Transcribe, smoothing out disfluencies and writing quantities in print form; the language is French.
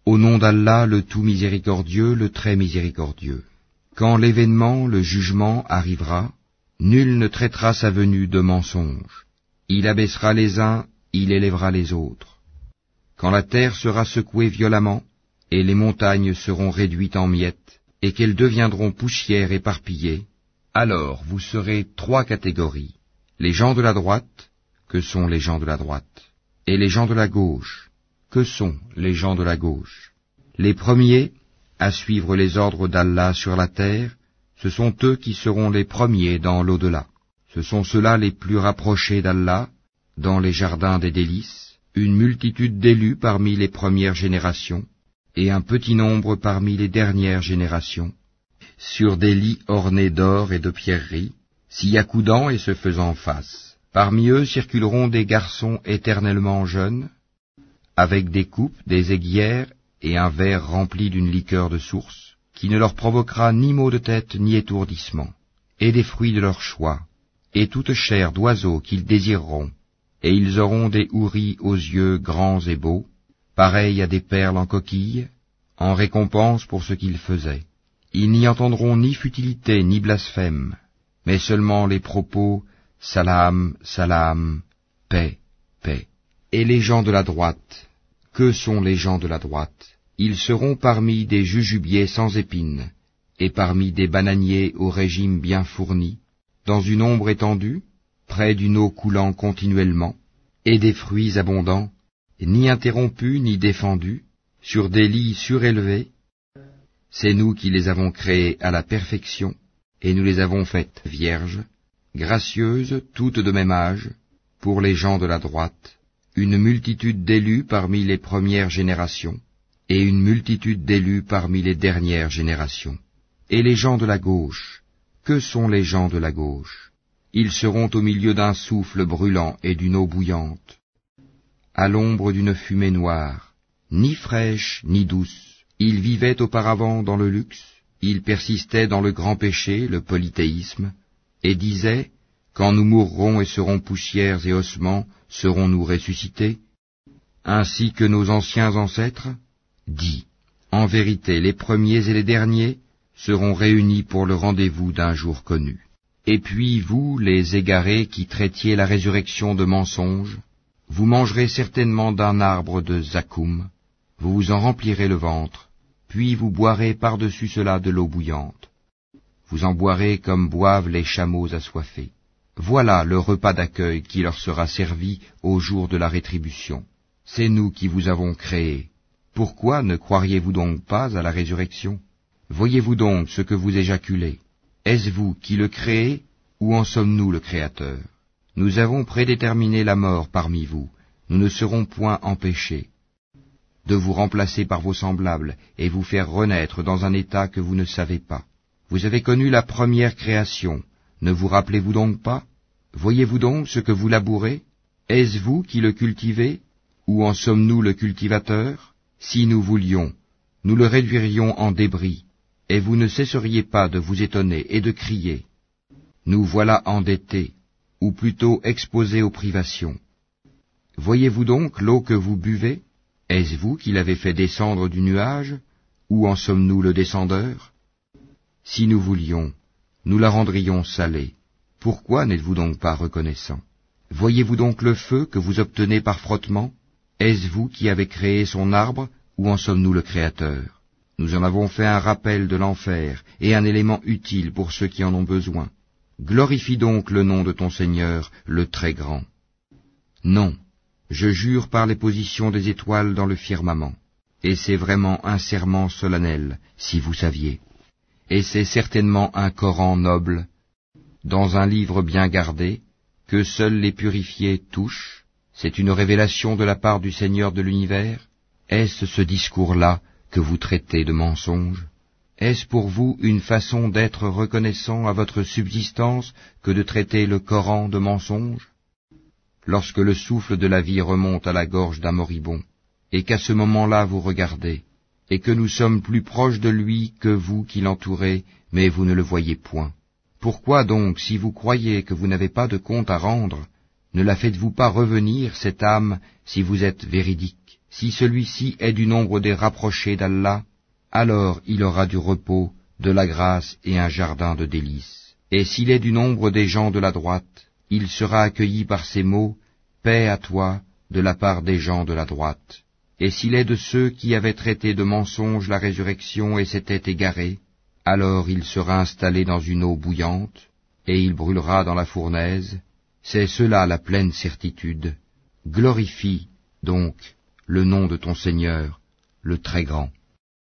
Au nom d'Allah, le tout miséricordieux, le très miséricordieux. Quand l'événement, le jugement, arrivera, nul ne traitera sa venue de mensonge. Il abaissera les uns, il élèvera les autres. Quand la terre sera secouée violemment, et les montagnes seront réduites en miettes, et qu'elles deviendront poussière éparpillée, alors vous serez trois catégories. Les gens de la droite, que sont les gens de la droite, et les gens de la gauche, que sont les gens de la gauche. Les premiers, à suivre les ordres d'Allah sur la terre, ce sont eux qui seront les premiers dans l'au-delà. Ce sont ceux-là les plus rapprochés d'Allah, dans les jardins des délices, une multitude d'élus parmi les premières générations, et un petit nombre parmi les dernières générations, sur des lits ornés d'or et de pierreries, s'y accoudant et se faisant face. Parmi eux circuleront des garçons éternellement jeunes, avec des coupes, des aiguières et un verre rempli d'une liqueur de source, qui ne leur provoquera ni maux de tête ni étourdissement, et des fruits de leur choix, et toute chair d'oiseaux qu'ils désireront, et ils auront des houris aux yeux grands et beaux, pareils à des perles en coquille, en récompense pour ce qu'ils faisaient. Ils n'y entendront ni futilité ni blasphème, mais seulement les propos « Salam, salam, paix, paix ». Et les gens de la droite, que sont les gens de la droite? Ils seront parmi des jujubiers sans épines, et parmi des bananiers au régime bien fourni, dans une ombre étendue, près d'une eau coulant continuellement, et des fruits abondants, ni interrompus ni défendus, sur des lits surélevés. C'est nous qui les avons créés à la perfection, et nous les avons faites vierges, gracieuses, toutes de même âge, pour les gens de la droite, une multitude d'élus parmi les premières générations, et une multitude d'élus parmi les dernières générations. Et les gens de la gauche, que sont les gens de la gauche? Ils seront au milieu d'un souffle brûlant et d'une eau bouillante, à l'ombre d'une fumée noire, ni fraîche ni douce. Ils vivaient auparavant dans le luxe, ils persistaient dans le grand péché, le polythéisme, et disaient, quand nous mourrons et serons poussières et ossements, serons-nous ressuscités, ainsi que nos anciens ancêtres? Dis, en vérité, les premiers et les derniers seront réunis pour le rendez-vous d'un jour connu. Et puis vous, les égarés qui traitiez la résurrection de mensonge, vous mangerez certainement d'un arbre de zakoum, vous vous en remplirez le ventre, puis vous boirez par-dessus cela de l'eau bouillante. Vous en boirez comme boivent les chameaux assoiffés. Voilà le repas d'accueil qui leur sera servi au jour de la rétribution. C'est nous qui vous avons créés. Pourquoi ne croiriez-vous donc pas à la résurrection? Voyez-vous donc ce que vous éjaculez? Est-ce vous qui le créez, ou en sommes-nous le Créateur? Nous avons prédéterminé la mort parmi vous, nous ne serons point empêchés de vous remplacer par vos semblables et vous faire renaître dans un état que vous ne savez pas. Vous avez connu la première création, ne vous rappelez-vous donc pas? Voyez-vous donc ce que vous labourez? Est-ce vous qui le cultivez, ou en sommes-nous le cultivateur? Si nous voulions, nous le réduirions en débris, et vous ne cesseriez pas de vous étonner et de crier. Nous voilà endettés, ou plutôt exposés aux privations. Voyez-vous donc l'eau que vous buvez? Est-ce vous qui l'avez fait descendre du nuage, ou en sommes-nous le descendeur? Si nous voulions, nous la rendrions salée. Pourquoi n'êtes-vous donc pas reconnaissant? Voyez-vous donc le feu que vous obtenez par frottement? Est-ce vous qui avez créé son arbre, ou en sommes-nous le Créateur? Nous en avons fait un rappel de l'enfer, et un élément utile pour ceux qui en ont besoin. Glorifie donc le nom de ton Seigneur, le Très-Grand. Non, je jure par les positions des étoiles dans le firmament, et c'est vraiment un serment solennel, si vous saviez. Et c'est certainement un Coran noble, dans un livre bien gardé, que seuls les purifiés touchent. C'est une révélation de la part du Seigneur de l'univers. Est-ce ce discours-là que vous traitez de mensonge? Est-ce pour vous une façon d'être reconnaissant à votre subsistance que de traiter le Coran de mensonge? Lorsque le souffle de la vie remonte à la gorge d'un moribond, et qu'à ce moment-là vous regardez, et que nous sommes plus proches de lui que vous qui l'entourez, mais vous ne le voyez point. Pourquoi donc, si vous croyez que vous n'avez pas de compte à rendre, ne la faites-vous pas revenir, cette âme, si vous êtes véridique? Si celui-ci est du nombre des rapprochés d'Allah, alors il aura du repos, de la grâce et un jardin de délices. Et s'il est du nombre des gens de la droite, il sera accueilli par ces mots, paix à toi, de la part des gens de la droite. Et s'il est de ceux qui avaient traité de mensonge la résurrection et s'étaient égarés, alors il sera installé dans une eau bouillante, et il brûlera dans la fournaise. C'est cela la pleine certitude. Glorifie, donc, le nom de ton Seigneur, le Très Grand.